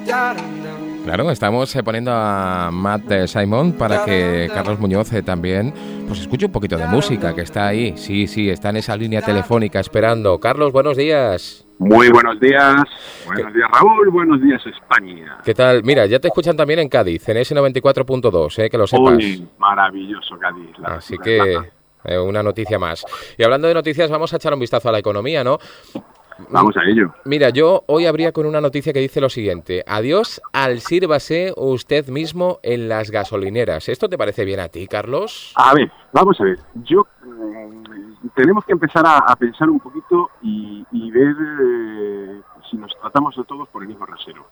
Claro, estamos poniendo a Matt Simon para que Carlos Muñoz también pues escuche un poquito de música, que está ahí. Sí, está en esa línea telefónica esperando. Carlos, buenos días. Muy buenos días. Buenos días, Raúl. Buenos días, España. ¿Qué tal? Mira, ya te escuchan también en Cádiz, en ese 94.2, que lo sepas. Uy, maravilloso Cádiz. Así que una noticia más. Y hablando de noticias, vamos a echar un vistazo a la economía, ¿no? Vamos a ello. Mira, yo hoy habría con una noticia que dice lo siguiente: adiós al sírvase usted mismo en las gasolineras. ¿Esto te parece bien a ti, Carlos? A ver, vamos a ver. Tenemos que empezar a pensar un poquito y ver si nos tratamos de todos por el mismo rasero.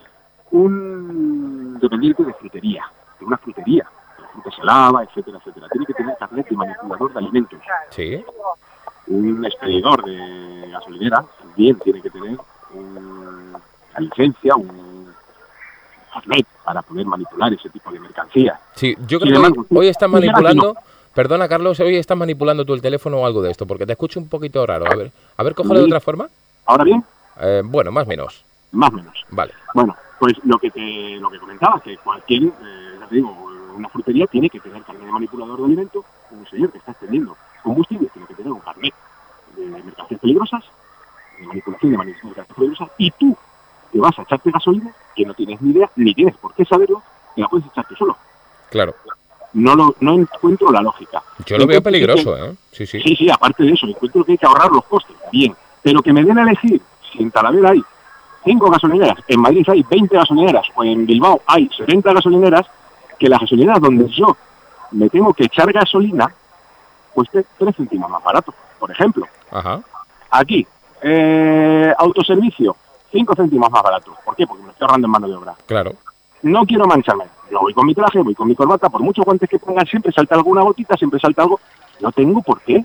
Un dependiente de frutería, de una frutería, la fruta se lava, etcétera, tiene que tener carnet de manipulador de alimentos. Sí. Un expedidor de gasolinera también tiene que tener una licencia, un carnet para poder manipular ese tipo de mercancía. Sí, yo creo que hoy están manipulando. Perdona, Carlos, hoy estás manipulando tú el teléfono o algo de esto, porque te escucho un poquito raro. A ver, cógelo de otra forma. ¿Ahora bien? Bueno, más o menos. Más o menos. Vale. Bueno, pues lo que comentaba, que cualquier, ya te digo, una frutería tiene que tener carnet de manipulador de alimentos. Un señor que está extendiendo combustible tiene que tener un carnet de mercancías peligrosas, de manipulación de mercancías peligrosas, y tú te vas a echarte gasolina, que no tienes ni idea, ni tienes por qué saberlo, y la puedes echar tú solo. Claro. No encuentro la lógica. Yo lo veo peligroso, ¿eh? Sí, aparte de eso, encuentro que hay que ahorrar los costes. Bien, pero que me den a elegir, si en Talavera hay 5 gasolineras, en Madrid hay 20 gasolineras, o en Bilbao hay 70 gasolineras, que las gasolineras donde yo me tengo que echar gasolina cueste 3 céntimos más barato, por ejemplo. Ajá. Aquí, autoservicio, 5 céntimos más barato. ¿Por qué? Porque me estoy ahorrando en mano de obra. Claro. No quiero mancharme. Yo voy con mi traje, voy con mi corbata, por muchos guantes que pongan, siempre salta alguna gotita, siempre salta algo. No tengo por qué.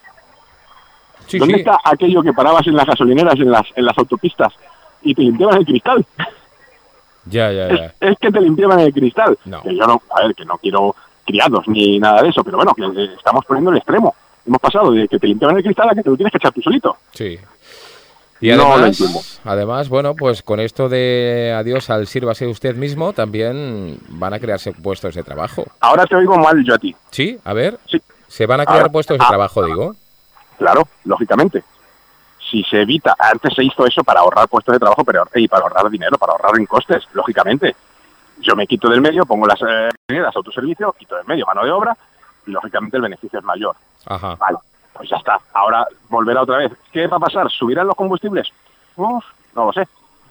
¿Dónde está aquello que parabas en las gasolineras, en las autopistas, y te limpiaban el cristal? Ya. Es que te limpiaban el cristal. No. Que yo que no quiero criados ni nada de eso, pero bueno, que estamos poniendo el extremo. Hemos pasado de que te limpiaban el cristal a que te lo tienes que echar tú solito. Sí. Y además, bueno, pues con esto de adiós al sírvase usted mismo, también van a crearse puestos de trabajo. Ahora te oigo mal yo a ti. Sí, a ver. Sí. ¿Se van a crear puestos de trabajo, digo? Claro, lógicamente. Si se evita, antes se hizo eso para ahorrar puestos de trabajo y para ahorrar dinero, para ahorrar en costes, lógicamente. Yo me quito del medio, pongo las autoservicios, quito del medio mano de obra y lógicamente el beneficio es mayor. Ajá. Vale, pues ya está. Ahora volverá otra vez. ¿Qué va a pasar? ¿Subirán los combustibles? No lo sé.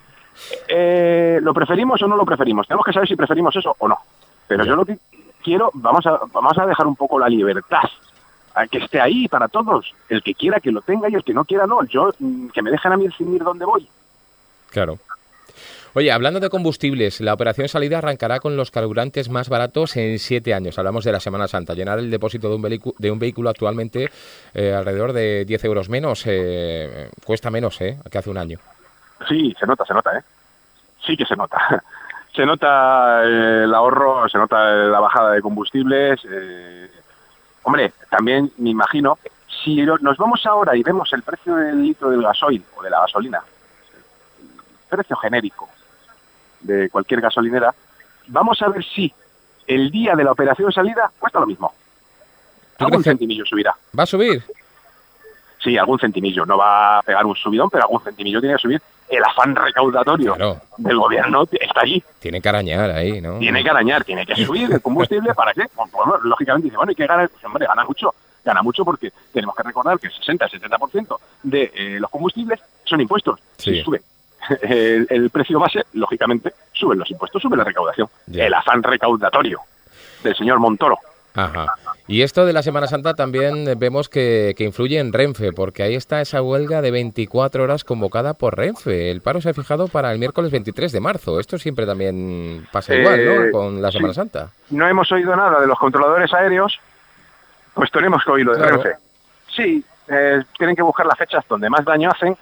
¿Lo preferimos o no lo preferimos? Tenemos que saber si preferimos eso o no. Pero yo lo que quiero, vamos a dejar un poco la libertad, a que esté ahí para todos. El que quiera que lo tenga y el que no quiera no. Yo, que me dejen a mí decidir dónde voy. Claro. Oye, hablando de combustibles, la operación salida arrancará con los carburantes más baratos en 7 años. Hablamos de la Semana Santa. Llenar el depósito de un vehículo actualmente alrededor de 10 euros menos. Cuesta menos que hace un año. Sí, se nota, Sí que se nota. Se nota el ahorro, se nota la bajada de combustibles. Hombre, también me imagino, si nos vamos ahora y vemos el precio del litro del gasoil o de la gasolina, el precio genérico de cualquier gasolinera, vamos a ver si el día de la operación salida cuesta lo mismo. Algún centimillo subirá. ¿Va a subir? Sí, algún centimillo. No va a pegar un subidón, pero algún centimillo tiene que subir. El afán recaudatorio del gobierno está allí. Tiene que arañar ahí, ¿no? Tiene que arañar, tiene que subir el combustible. ¿Para qué? Pues, lógicamente dice, bueno, ¿y qué gana? Pues, hombre, gana mucho. Gana mucho porque tenemos que recordar que el 60-70% de los combustibles son impuestos. Sí. Si sube el precio base, lógicamente, suben los impuestos, sube la recaudación. Ya. El afán recaudatorio del señor Montoro. Ajá. Y esto de la Semana Santa también vemos que influye en Renfe, porque ahí está esa huelga de 24 horas convocada por Renfe. El paro se ha fijado para el miércoles 23 de marzo. Esto siempre también pasa igual, ¿no? Con la Semana Santa. No hemos oído nada de los controladores aéreos, pues tenemos que oírlo de Renfe. Sí, tienen que buscar las fechas donde más daño hacen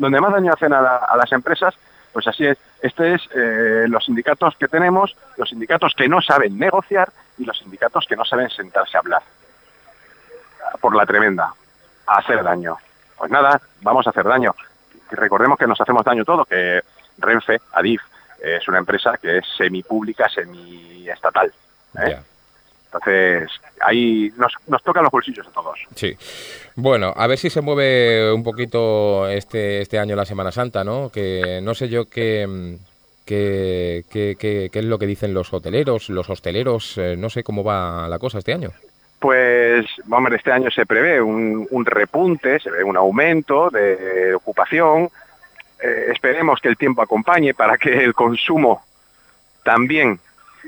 a las empresas. Pues así es. Los sindicatos que tenemos, los sindicatos que no saben negociar y los sindicatos que no saben sentarse a hablar. Por la tremenda. A hacer daño. Pues nada, vamos a hacer daño. Y recordemos que nos hacemos daño todos, que Renfe, Adif, es una empresa que es semipública, semiestatal, ¿eh? Ya. Entonces, ahí nos tocan los bolsillos a todos. Sí. Bueno, a ver si se mueve un poquito este año la Semana Santa, ¿no? Que no sé yo qué es lo que dicen los hoteleros, los hosteleros, no sé cómo va la cosa este año. Pues, hombre, este año se prevé un repunte, se ve un aumento de ocupación. Esperemos que el tiempo acompañe para que el consumo también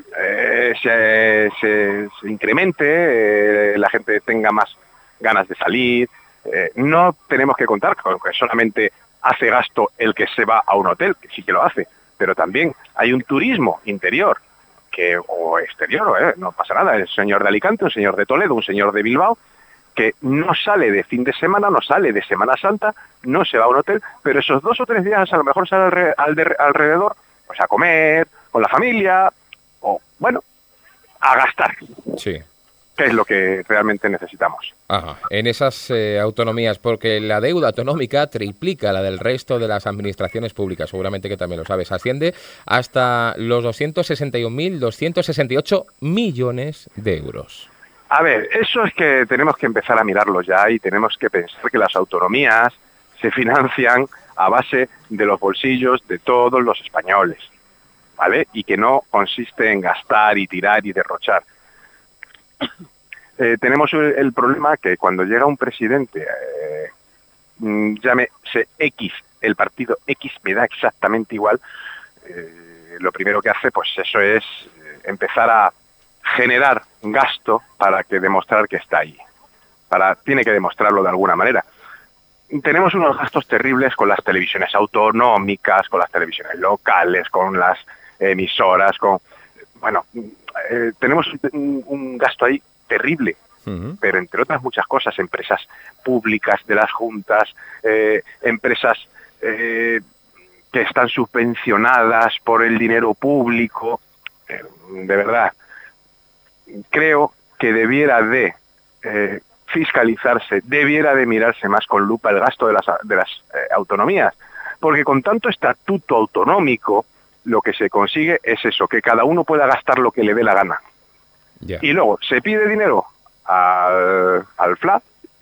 se incremente, la gente tenga más ganas de salir. No tenemos que contar con que solamente hace gasto el que se va a un hotel, que sí que lo hace, pero también hay un turismo interior o exterior, no pasa nada, el señor de Alicante, un señor de Toledo, un señor de Bilbao, que no sale de fin de semana, no sale de Semana Santa, no se va a un hotel, pero esos 2 o 3 días a lo mejor sale alrededor, pues a comer, con la familia, o bueno, a gastar. Sí. Que es lo que realmente necesitamos. Ajá. En esas autonomías, porque la deuda autonómica triplica la del resto de las administraciones públicas, seguramente que también lo sabes, asciende hasta los 261.268 millones de euros. A ver, eso es que tenemos que empezar a mirarlo ya y tenemos que pensar que las autonomías se financian a base de los bolsillos de todos los españoles, ¿vale? Y que no consiste en gastar y tirar y derrochar. Tenemos el problema que cuando llega un presidente, llámese X, el partido X me da exactamente igual, lo primero que hace pues eso es empezar a generar gasto para que demostrar que está ahí. Tiene que demostrarlo de alguna manera. Tenemos unos gastos terribles con las televisiones autonómicas, con las televisiones locales, con las emisoras, tenemos un gasto ahí terrible, pero entre otras muchas cosas, empresas públicas de las juntas, empresas que están subvencionadas por el dinero público, de verdad, creo que debiera de fiscalizarse, debiera de mirarse más con lupa el gasto de las autonomías, porque con tanto estatuto autonómico, lo que se consigue es eso, que cada uno pueda gastar lo que le dé la gana. Yeah. Y luego se pide dinero al FLAP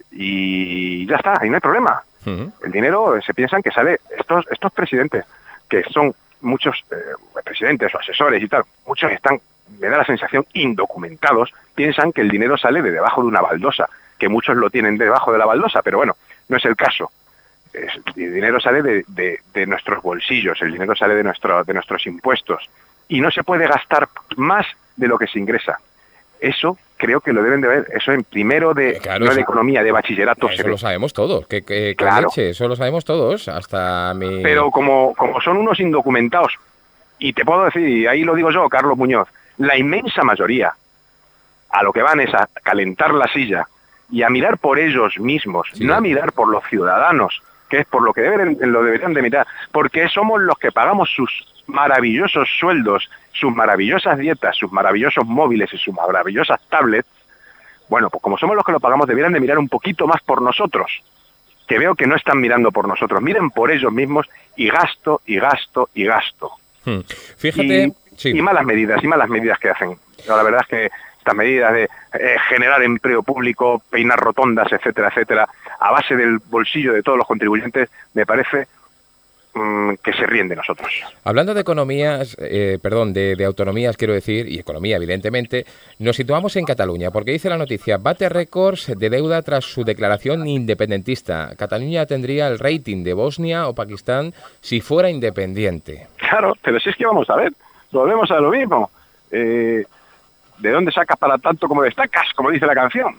y ya está, y no hay problema. El dinero se piensan que sale, estos presidentes, que son muchos presidentes o asesores y tal, muchos están, me da la sensación, indocumentados, piensan que el dinero sale de debajo de una baldosa, que muchos lo tienen debajo de la baldosa, pero bueno, no es el caso. El dinero sale de nuestros bolsillos, el dinero sale de nuestros impuestos y no se puede gastar más de lo que se ingresa. Eso creo que lo deben de ver, eso en primero claro, no de economía, de bachillerato. Eso lo sabemos todos, claro. Leche, eso lo sabemos todos, hasta mi... Pero como son unos indocumentados, y te puedo decir, y ahí lo digo yo, Carlos Muñoz, la inmensa mayoría a lo que van es a calentar la silla y a mirar por ellos mismos, sí, no a mirar por los ciudadanos, que es por lo que deberían de mirar, porque somos los que pagamos sus maravillosos sueldos, sus maravillosas dietas, sus maravillosos móviles y sus maravillosas tablets. Bueno, pues como somos los que lo pagamos, deberían de mirar un poquito más por nosotros, que veo que no están mirando por nosotros, miren por ellos mismos y gasto, y gasto, y gasto. Fíjate... Y malas medidas que hacen. La verdad es que estas medidas de generar empleo público, peinar rotondas, etcétera, etcétera, a base del bolsillo de todos los contribuyentes, me parece que se ríen de nosotros. Hablando de economías, de autonomías, quiero decir, y economía, evidentemente, nos situamos en Cataluña, porque dice la noticia, bate récords de deuda tras su declaración independentista. Cataluña tendría el rating de Bosnia o Pakistán si fuera independiente. Claro, pero si es que vamos a ver, volvemos a lo mismo. ¿De dónde sacas para tanto como destacas? Como dice la canción.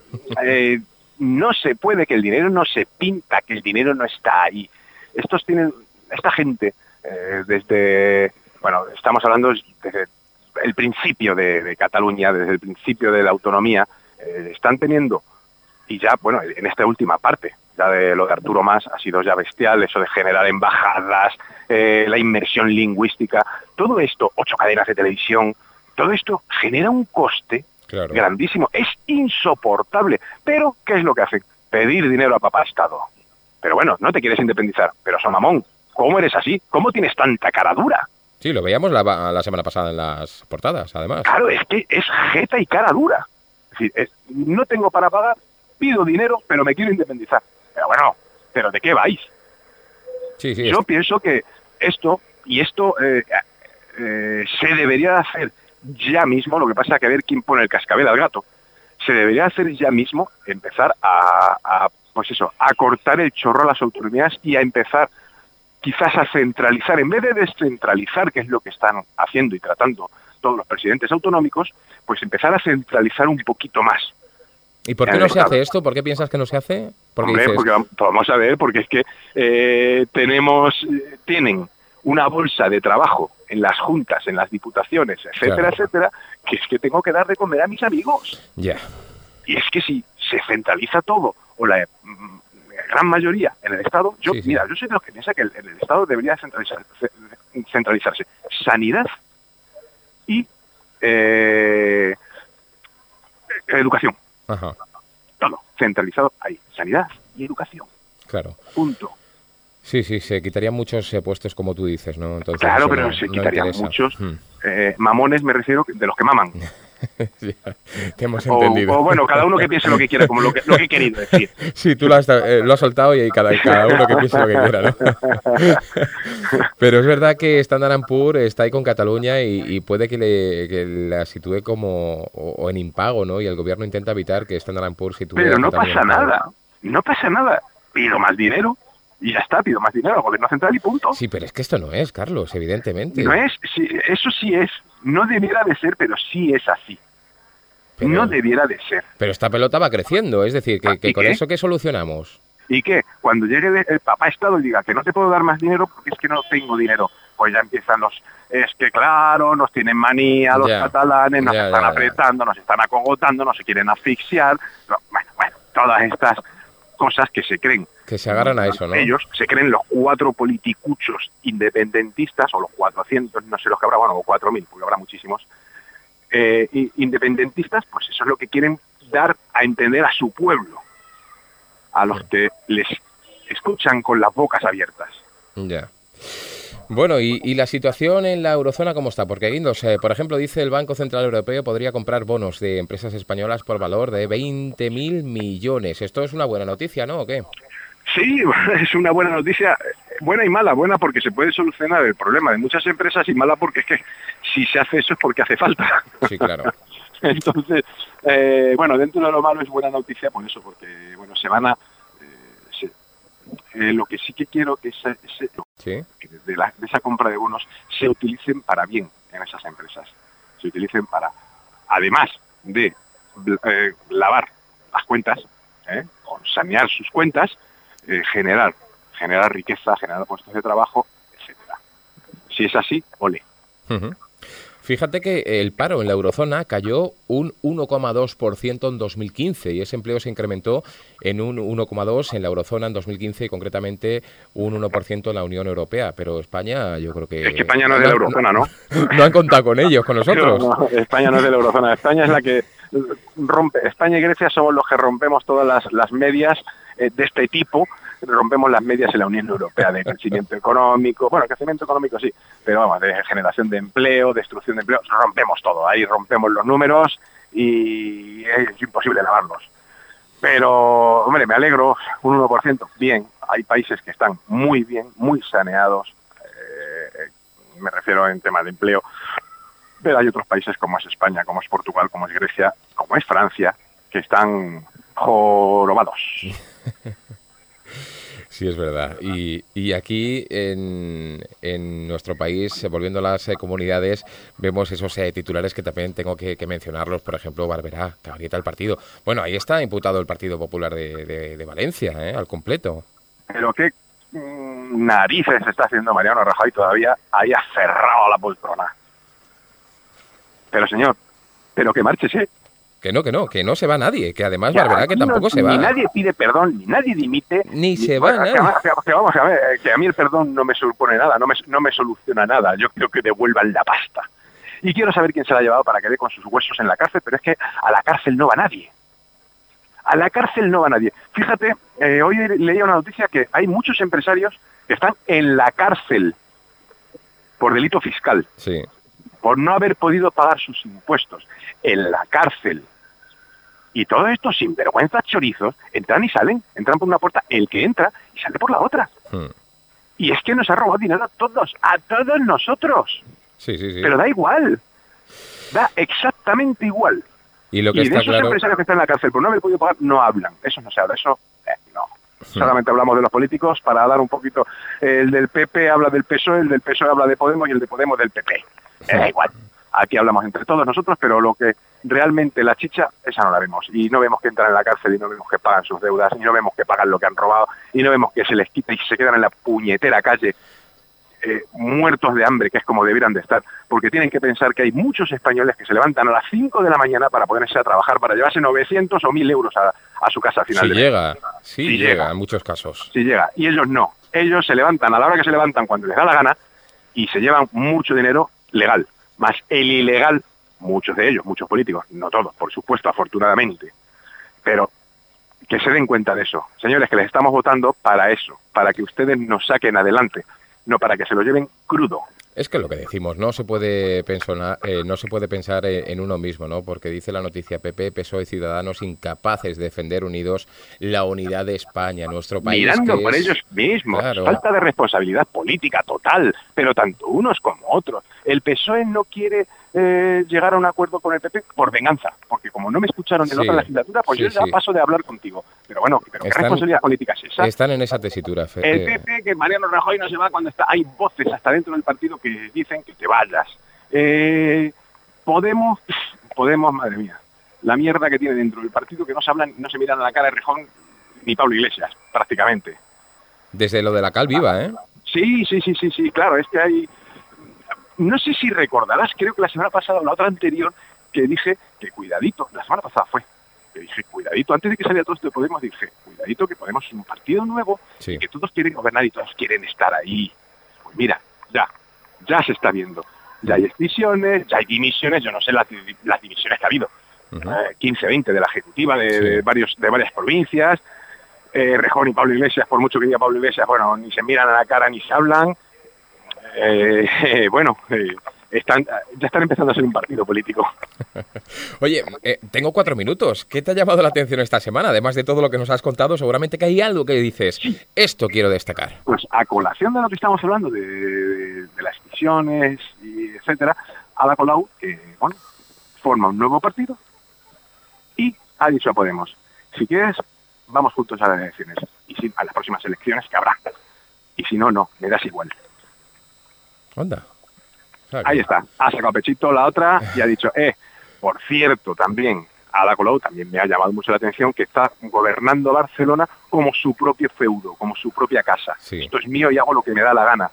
No se puede, que el dinero no se pinta, que el dinero no está ahí. Esta gente, estamos hablando desde el principio de Cataluña, desde el principio de la autonomía, están teniendo, y ya, bueno, en esta última parte, ya de lo de Arturo Mas ha sido ya bestial, eso de generar embajadas, la inmersión lingüística, todo esto, 8 cadenas de televisión, todo esto genera un coste grandísimo, es insoportable, pero ¿qué es lo que hacen? Pedir dinero a papá Estado. Pero bueno, no te quieres independizar, pero Somamón, ¿cómo eres así? ¿Cómo tienes tanta cara dura? Sí, lo veíamos la semana pasada en las portadas, además. Claro, es que es jeta y cara dura. Es decir, no tengo para pagar, pido dinero, pero me quiero independizar. Pero bueno, ¿pero de qué vais? Sí, Yo pienso que esto se debería de hacer ya mismo, lo que pasa es que a ver quién pone el cascabel al gato. Se debería hacer ya mismo, empezar a cortar el chorro a las autonomías y a empezar quizás a centralizar, en vez de descentralizar, que es lo que están haciendo y tratando todos los presidentes autonómicos, pues empezar a centralizar un poquito más. ¿Y por qué no se hace esto? ¿Por qué piensas que no se hace? Hombre, porque vamos a ver, porque es que tienen una bolsa de trabajo en las juntas, en las diputaciones, etcétera, etcétera, que es que tengo que dar de comer a mis amigos. Ya. Y es que si se centraliza todo, o la gran mayoría en el Estado, yo soy de los que piensa que en el Estado debería centralizarse sanidad y educación. Ajá. Todo centralizado ahí, sanidad y educación. Claro. Punto. Sí, se quitarían muchos puestos, como tú dices, ¿no? Entonces, claro, pero se quitarían muchos. Mamones me refiero de los que maman. Te hemos entendido. O bueno, cada uno que piense lo que quiera, como lo que he querido decir. Sí, tú lo has soltado y cada uno que piense lo que quiera, ¿no? Pero es verdad que Standard & Poor's está ahí con Cataluña y puede que la sitúe como o en impago, ¿no? Y el gobierno intenta evitar que Standard & Poor's sitúe. Pero no pasa nada, no pasa nada. Pido más dinero y ya está, pido más dinero al gobierno central y punto. Sí, pero es que esto no es, Carlos, evidentemente. No es, sí, eso sí es. No debiera de ser, pero sí es así. Pero, no debiera de ser. Pero esta pelota va creciendo, es decir, que con eso ¿qué solucionamos? ¿Y qué? Cuando llegue el papá Estado y diga que no te puedo dar más dinero porque es que no tengo dinero, pues ya empiezan es que claro, nos tienen manía los catalanes, nos están apretando, nos están acogotando, nos se quieren asfixiar, bueno, todas estas cosas que se creen. Que se agarran a eso, ¿no? Ellos se creen los 4 politicuchos independentistas, o los 400, no sé los que habrá, bueno, o 4.000, porque habrá muchísimos, independentistas, pues eso es lo que quieren dar a entender a su pueblo, a los que les escuchan con las bocas abiertas. Ya. Bueno, ¿y la situación en la eurozona cómo está? Porque Guindos, por ejemplo, dice el Banco Central Europeo podría comprar bonos de empresas españolas por valor de 20.000 millones. Esto es una buena noticia, ¿no? ¿O qué? Sí, es una buena noticia, buena y mala. Buena porque se puede solucionar el problema de muchas empresas y mala porque es que si se hace eso es porque hace falta. Sí, claro. Entonces, bueno, dentro de lo malo es buena noticia por eso, porque bueno, se van a... lo que sí que quiero que que de esa compra de bonos se utilicen para bien en esas empresas. Se utilicen para, además de lavar las cuentas, o sanear sus cuentas, generar riqueza, generar puestos de trabajo, etcétera. Si es así, ole. Uh-huh. Fíjate que el paro en la eurozona cayó un 1,2% en 2015 y ese empleo se incrementó en un 1,2% en la eurozona en 2015 y concretamente un 1% en la Unión Europea. Pero España, yo creo que... Es que España no es de la eurozona, ¿no? No han contado con ellos, con nosotros. No, España no es de la eurozona. España es la que rompe. España y Grecia somos los que rompemos todas las medias de este tipo. Rompemos las medias en la Unión Europea de crecimiento económico, bueno, crecimiento económico sí, pero vamos, de generación de empleo, destrucción de empleo, rompemos todo, ahí rompemos los números y es imposible lavarlos. Pero, hombre, me alegro, un 1%, bien, hay países que están muy bien, muy saneados, me refiero en tema de empleo, pero hay otros países como es España, como es Portugal, como es Grecia, como es Francia, que están jorobados. Sí, es verdad. Y aquí en nuestro país, volviendo a las comunidades, vemos esos titulares que también tengo que mencionarlos. Por ejemplo, Barberá, que aprieta el partido. Bueno, ahí está imputado el Partido Popular de Valencia, al completo. Pero qué narices está haciendo Mariano Rajoy todavía ahí aferrado a la poltrona. Pero señor, pero que márchese. Que no se va nadie, que además Barberá que tampoco se va. Ni nadie pide perdón, ni nadie dimite. Ni se va nadie. Que vamos a ver, que a mí el perdón no me supone nada, no me soluciona nada. Yo quiero que devuelvan la pasta. Y quiero saber quién se la ha llevado para que dé con sus huesos en la cárcel, pero es que a la cárcel no va nadie. A la cárcel no va nadie. Fíjate, hoy leía una noticia que hay muchos empresarios que están en la cárcel. por delito fiscal, Sí. por no haber podido pagar sus impuestos, en la cárcel. Y todos estos sinvergüenzas chorizos entran y salen, entran por una puerta, el que entra y sale por la otra. Y es que nos ha robado dinero a todos nosotros. Sí, sí, sí. Pero da igual, da exactamente igual. Y lo que Y está de esos claro... empresarios que están en la cárcel por no haber podido pagar, no hablan. Eso no se habla, eso no. Solamente hablamos de los políticos para dar un poquito... El del PP habla del PSOE, el del PSOE habla de Podemos y el de Podemos del PP. Da igual. Aquí hablamos entre todos nosotros, pero lo que realmente la chicha, esa no la vemos. Y no vemos que entran en la cárcel y no vemos que pagan sus deudas, y no vemos que pagan lo que han robado, y no vemos que se les quita y se quedan en la puñetera calle muertos de hambre, que es como debieran de estar, porque tienen que pensar que hay muchos españoles que se levantan a las 5 de la mañana para ponerse a trabajar, para llevarse 900 o 1000 euros a su casa al final. Si llega, en muchos casos. Si llega, y ellos no. Ellos se levantan a la hora que se levantan cuando les da la gana y se llevan mucho dinero legal, más el ilegal, muchos de ellos, muchos políticos, no todos, por supuesto, afortunadamente, pero que se den cuenta de eso. Señores, que les estamos votando para eso, para que ustedes nos saquen adelante, no para que se lo lleven crudo. Es que lo que decimos, no se puede pensar en uno mismo, ¿no? Porque dice la noticia, PP, PSOE y Ciudadanos incapaces de defender unidos la unidad de España, nuestro país. Mirando por ellos mismos, claro. Falta de responsabilidad política total, pero tanto unos como otros. El PSOE no quiere llegar a un acuerdo con el PP por venganza, porque como no me escucharon en otra legislatura, pues yo ya paso de hablar contigo. Pero bueno, ¿qué responsabilidad política es esa? Están en esa tesitura. El PP, que Mariano Rajoy no se va cuando está... Hay voces hasta dentro del partido que dicen que te vayas. Podemos, madre mía, la mierda que tiene dentro del partido, que no se hablan, no se miran a la cara de Rejón ni Pablo Iglesias, prácticamente. Desde lo de la Cal Viva, ¿eh? Sí, claro, es que hay... No sé si recordarás, creo que la semana pasada o la otra anterior, que dije que cuidadito, la semana pasada fue, que dije cuidadito, antes de que saliera todo esto de Podemos, dije cuidadito que Podemos es un partido nuevo, y que todos quieren gobernar y todos quieren estar ahí. Pues mira, ya se está viendo. Ya hay excisiones, ya hay dimisiones, yo no sé las dimisiones que ha habido. 15, 20 de la ejecutiva de varias provincias. Rejón y Pablo Iglesias, por mucho que diga Pablo Iglesias, bueno, ni se miran a la cara ni se hablan. Ya están empezando a ser un partido político. Oye, tengo 4 minutos. ¿Qué te ha llamado la atención esta semana? Además de todo lo que nos has contado, seguramente que hay algo que dices, esto quiero destacar. Pues a colación de lo que estamos hablando, de las decisiones, y etcétera, Ada Colau, bueno, forma un nuevo partido y ha dicho a Podemos, si quieres, vamos juntos a las elecciones, y a las próximas elecciones que habrá. Y si no, no, me das igual. Anda. Ahí está, ha sacado pechito la otra y ha dicho, por cierto, también, Ada Colau también me ha llamado mucho la atención que está gobernando Barcelona como su propio feudo, como su propia casa. Sí. Esto es mío y hago lo que me da la gana.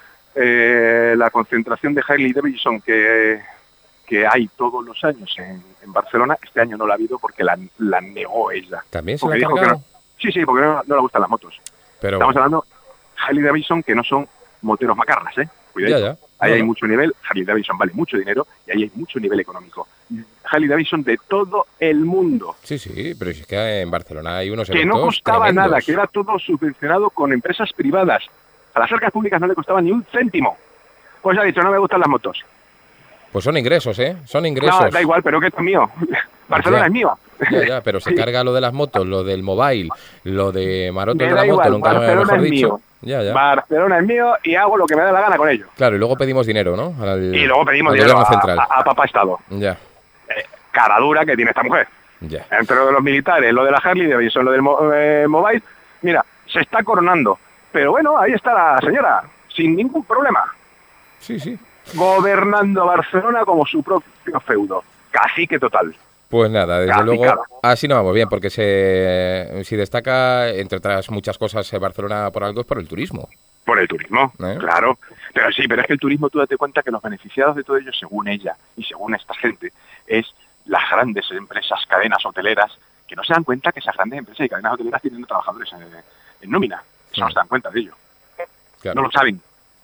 La concentración de Harley Davidson que hay todos los años en Barcelona, este año no la ha habido porque la negó ella. ¿También se la ha cargado? Sí, porque no le gustan las motos. Pero... Estamos hablando de Harley Davidson, que no son moteros macarras, cuidado. Ya. Ahí hay mucho nivel, Harley Davidson vale mucho dinero y ahí hay mucho nivel económico. Harley Davidson de todo el mundo. Sí, pero es que en Barcelona hay unos que eventos no costaba tremendos. nada, que era todo subvencionado con empresas privadas. A las arcas públicas no le costaba ni un céntimo. Pues ha dicho, no me gustan las motos. Pues son ingresos, Son ingresos. No, da igual, pero que esto es mío. Barcelona es mío. Ya, pero se carga lo de las motos, lo del mobile, lo de Maroto de la moto, igual, nunca Barcelona mejor es dicho. Mío. Ya. Barcelona es mío y hago lo que me da la gana con ello. Claro, y luego pedimos dinero, ¿no? Y luego pedimos dinero a papá Estado. Ya. Cara dura que tiene esta mujer. Ya. Entre lo de los militares, lo de la Harley Davidson, lo del mobile, mira, se está coronando. Pero bueno, ahí está la señora, sin ningún problema. Sí. Gobernando Barcelona como su propio feudo. Cacique total. Pues nada, desde luego, así no vamos bien, porque si destaca, entre otras muchas cosas, Barcelona por algo es por el turismo. Por el turismo, claro. Pero es que el turismo, tú date cuenta que los beneficiados de todo ello, según ella y según esta gente, es las grandes empresas, cadenas hoteleras, que no se dan cuenta que esas grandes empresas y cadenas hoteleras tienen trabajadores en nómina. No se dan cuenta de ello. Claro. No lo saben.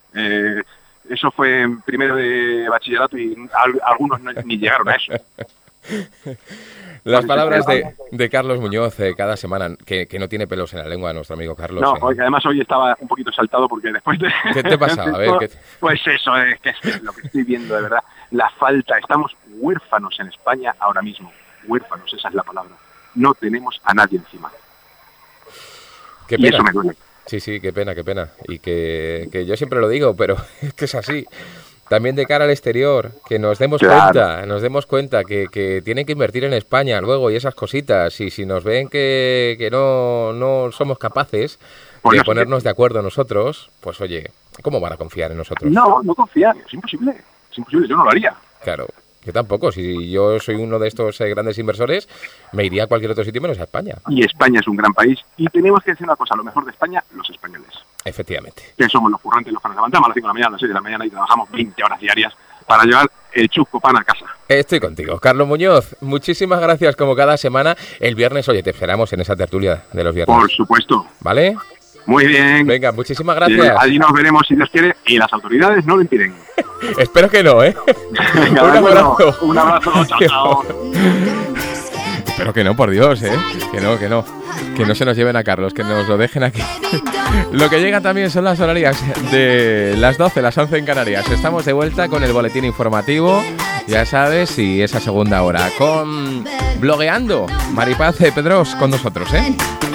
Eso fue en primero de bachillerato y algunos ni llegaron a eso. Las palabras de Carlos Muñoz cada semana, que no tiene pelos en la lengua, nuestro amigo Carlos. No, porque además hoy estaba un poquito saltado porque después de... ¿Qué te pasa? A ver, Pues eso, es que es lo que estoy viendo, de verdad. La falta, estamos huérfanos en España ahora mismo. Huérfanos, esa es la palabra. No tenemos a nadie encima. Qué pena. Y eso me duele. Sí, qué pena. Y que yo siempre lo digo, pero es que es así. También de cara al exterior, que nos demos cuenta que tienen que invertir en España luego y esas cositas. Y si nos ven que no somos capaces de ponernos de acuerdo nosotros, pues oye, ¿cómo van a confiar en nosotros? No confían, es imposible, yo no lo haría. Claro, yo tampoco. Si yo soy uno de estos grandes inversores, me iría a cualquier otro sitio menos a España. Y España es un gran país y tenemos que decir una cosa, lo mejor de España, los españoles. Efectivamente. Que somos los currantes, los que nos levantamos a las 5 de la mañana, a las 6 de la mañana y trabajamos 20 horas diarias para llevar el chusco pan a casa. Estoy contigo. Carlos Muñoz, muchísimas gracias como cada semana. El viernes, oye, te esperamos en esa tertulia de los viernes. Por supuesto. ¿Vale? Muy bien. Muchísimas gracias. Allí nos veremos si Dios quiere y las autoridades no lo impiden. Espero que no, ¿eh? Venga, un abrazo, chao. Espero que no, por Dios, ¿eh? Que no se nos lleven a Carlos, que nos lo dejen aquí. Lo que llega también son las horarias de las 12, las 11 en Canarias. Estamos de vuelta con el boletín informativo, ya sabes, y esa segunda hora con Blogueando. Maripaz Pedros con nosotros, ¿eh?